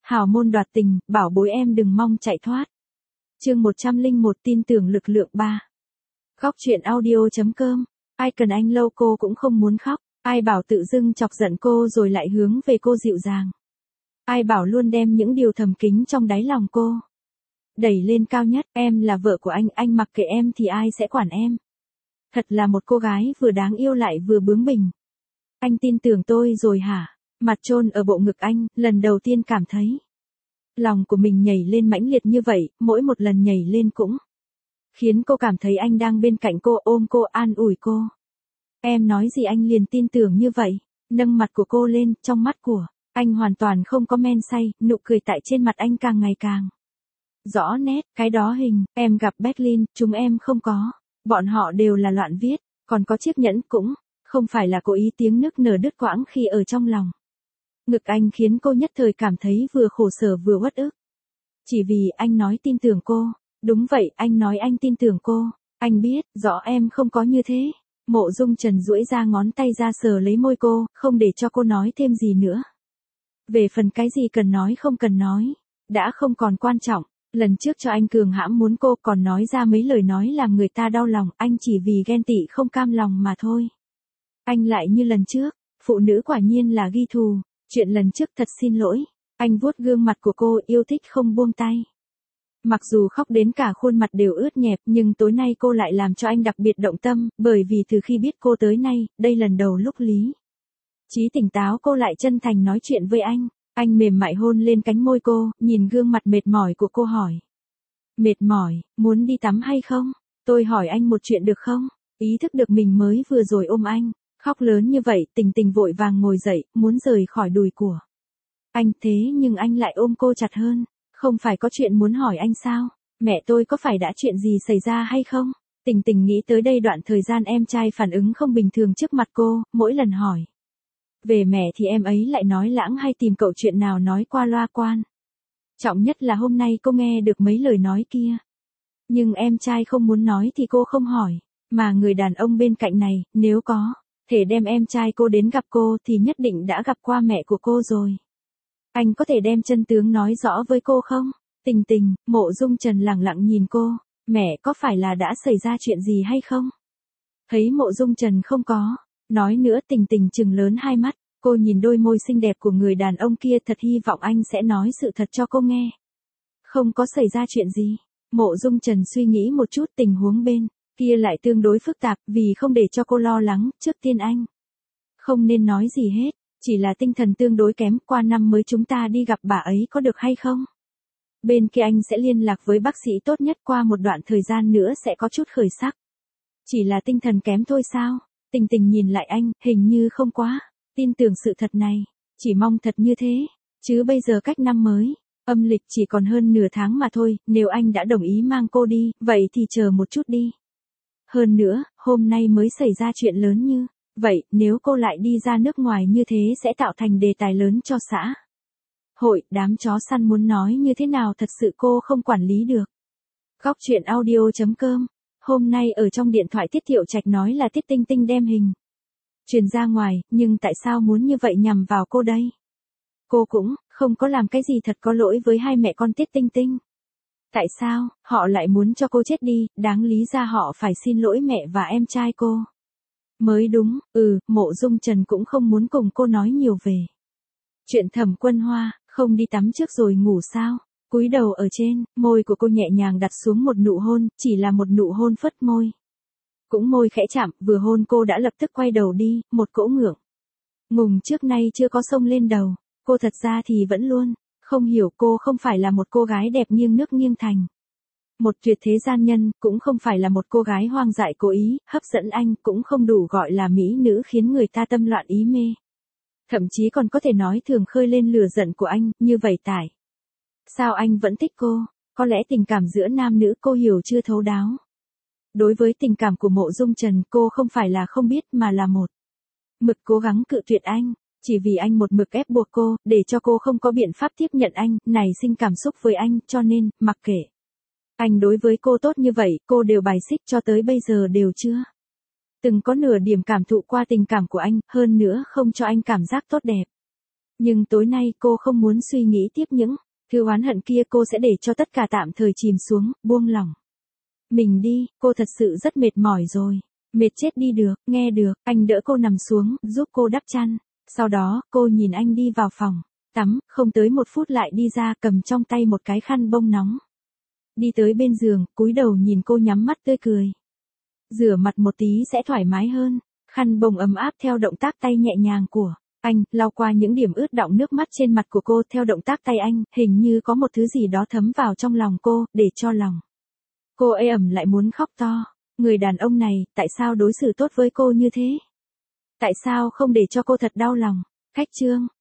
Hào môn đoạt tình, bảo bối em đừng mong chạy thoát. Chương 101 tin tưởng lực lượng 3. Góc truyện audio.com. Ai cần anh lâu cô cũng không muốn khóc. Ai bảo tự dưng chọc giận cô rồi lại hướng về cô dịu dàng. Ai bảo luôn đem những điều thầm kín trong đáy lòng cô đẩy lên cao nhất. Em là vợ của anh mặc kệ em thì ai sẽ quản em. Thật là một cô gái vừa đáng yêu lại vừa bướng bỉnh. Anh tin tưởng tôi rồi hả? Mặt chôn ở bộ ngực anh, lần đầu tiên cảm thấy lòng của mình nhảy lên mãnh liệt như vậy, mỗi một lần nhảy lên cũng khiến cô cảm thấy anh đang bên cạnh cô, ôm cô, an ủi cô. Em nói gì anh liền tin tưởng như vậy. Nâng mặt của cô lên, trong mắt của anh hoàn toàn không có men say, nụ cười tại trên mặt anh càng ngày càng rõ nét. Cái đó hình em gặp Berlin, chúng em không có. Bọn họ đều là loạn viết, còn có chiếc nhẫn cũng không phải là cố ý. Tiếng nức nở đứt quãng khi ở trong lòng ngực anh khiến cô nhất thời cảm thấy vừa khổ sở vừa uất ức. Chỉ vì anh nói tin tưởng cô. Đúng vậy, anh nói anh tin tưởng cô. Anh biết, rõ em không có như thế. Mộ Dung Trần duỗi ra ngón tay ra sờ lấy môi cô, không để cho cô nói thêm gì nữa. Về phần cái gì cần nói không cần nói, đã không còn quan trọng. Lần trước cho anh cường hãm muốn cô còn nói ra mấy lời nói làm người ta đau lòng, anh chỉ vì ghen tị không cam lòng mà thôi. Anh lại như lần trước, phụ nữ quả nhiên là ghi thù. Chuyện lần trước thật xin lỗi. Anh vuốt gương mặt của cô, yêu thích không buông tay. Mặc dù khóc đến cả khuôn mặt đều ướt nhẹp, nhưng tối nay cô lại làm cho anh đặc biệt động tâm, bởi vì từ khi biết cô tới nay, đây lần đầu lúc lý trí tỉnh táo cô lại chân thành nói chuyện với anh. Anh mềm mại hôn lên cánh môi cô, nhìn gương mặt mệt mỏi của cô hỏi. Mệt mỏi, muốn đi tắm hay không? Tôi hỏi anh một chuyện được không? Ý thức được mình mới vừa rồi ôm anh, khóc lớn như vậy, Tình Tình vội vàng ngồi dậy, muốn rời khỏi đùi của anh. Thế nhưng anh lại ôm cô chặt hơn. Không phải có chuyện muốn hỏi anh sao? Mẹ tôi có phải đã chuyện gì xảy ra hay không? Tình Tình nghĩ tới đây đoạn thời gian em trai phản ứng không bình thường trước mặt cô, mỗi lần hỏi về mẹ thì em ấy lại nói lãng hay tìm cậu chuyện nào nói qua loa quan. Trọng nhất là hôm nay cô nghe được mấy lời nói kia. Nhưng em trai không muốn nói thì cô không hỏi. Mà người đàn ông bên cạnh này, nếu có thể đem em trai cô đến gặp cô thì nhất định đã gặp qua mẹ của cô rồi. Anh có thể đem chân tướng nói rõ với cô không? Tình Tình, Mộ Dung Trần lẳng lặng nhìn cô. Mẹ có phải là đã xảy ra chuyện gì hay không? Thấy Mộ Dung Trần không có nói nữa, Tình Tình trừng lớn hai mắt. Cô nhìn đôi môi xinh đẹp của người đàn ông kia, thật hy vọng anh sẽ nói sự thật cho cô nghe. Không có xảy ra chuyện gì. Mộ Dung Trần suy nghĩ một chút, tình huống bên kia lại tương đối phức tạp, vì không để cho cô lo lắng, trước tiên anh không nên nói gì hết. Chỉ là tinh thần tương đối kém, qua năm mới chúng ta đi gặp bà ấy có được hay không? Bên kia anh sẽ liên lạc với bác sĩ tốt nhất, qua một đoạn thời gian nữa sẽ có chút khởi sắc. Chỉ là tinh thần kém thôi sao? Tình Tình nhìn lại anh, hình như không quá tin tưởng sự thật này. Chỉ mong thật như thế. Chứ bây giờ cách năm mới âm lịch chỉ còn hơn nửa tháng mà thôi, nếu anh đã đồng ý mang cô đi, vậy thì chờ một chút đi. Hơn nữa, hôm nay mới xảy ra chuyện lớn như vậy, nếu cô lại đi ra nước ngoài như thế sẽ tạo thành đề tài lớn cho xã hội. Đám chó săn muốn nói như thế nào thật sự cô không quản lý được. Góc truyện audio.com. Hôm nay ở trong điện thoại Tiết Thiệu Trạch nói là Tiết Tinh Tinh đem hình truyền ra ngoài, nhưng tại sao muốn như vậy nhằm vào cô đây? Cô cũng không có làm cái gì thật có lỗi với hai mẹ con Tiết Tinh Tinh. Tại sao họ lại muốn cho cô chết đi? Đáng lý ra họ phải xin lỗi mẹ và em trai cô mới đúng. Mộ Dung Trần cũng không muốn cùng cô nói nhiều về chuyện Thẩm Quân Hoa. Không đi tắm trước rồi ngủ sao? Cúi đầu ở trên môi của cô nhẹ nhàng đặt xuống một nụ hôn, chỉ là một nụ hôn phất môi. Cũng môi khẽ chạm, vừa hôn cô đã lập tức quay đầu đi, một cỗ ngượng ngùng trước nay chưa có xông lên đầu. Cô thật ra thì vẫn luôn không hiểu, cô không phải là một cô gái đẹp nghiêng nước nghiêng thành một tuyệt thế gian nhân, cũng không phải là một cô gái hoang dại cố ý hấp dẫn anh, cũng không đủ gọi là mỹ nữ khiến người ta tâm loạn ý mê. Thậm chí còn có thể nói thường khơi lên lửa giận của anh. Như vậy tại sao anh vẫn thích cô? Có lẽ tình cảm giữa nam nữ cô hiểu chưa thấu đáo. Đối với tình cảm của Mộ Dung Trần, cô không phải là không biết mà là một mực cố gắng cự tuyệt anh. Chỉ vì anh một mực ép buộc cô, để cho cô không có biện pháp tiếp nhận anh, nảy sinh cảm xúc với anh, cho nên, mặc kệ anh đối với cô tốt như vậy, cô đều bài xích, cho tới bây giờ đều chưa từng có nửa điểm cảm thụ qua tình cảm của anh, hơn nữa không cho anh cảm giác tốt đẹp. Nhưng tối nay cô không muốn suy nghĩ tiếp những thứ oán hận kia, cô sẽ để cho tất cả tạm thời chìm xuống, buông lỏng. Mình đi, cô thật sự rất mệt mỏi rồi. Mệt chết đi được, nghe được, anh đỡ cô nằm xuống, giúp cô đắp chăn. Sau đó, cô nhìn anh đi vào phòng tắm, không tới 1 phút lại đi ra, cầm trong tay một cái khăn bông nóng. Đi tới bên giường, cúi đầu nhìn cô nhắm mắt tươi cười. Rửa mặt một tí sẽ thoải mái hơn. Khăn bông ấm áp theo động tác tay nhẹ nhàng của anh, lau qua những điểm ướt đọng nước mắt trên mặt của cô. Theo động tác tay anh, hình như có một thứ gì đó thấm vào trong lòng cô, để cho lòng cô ê ẩm lại muốn khóc to. Người đàn ông này, tại sao đối xử tốt với cô như thế? Tại sao không để cho cô thật đau lòng? Khách chương.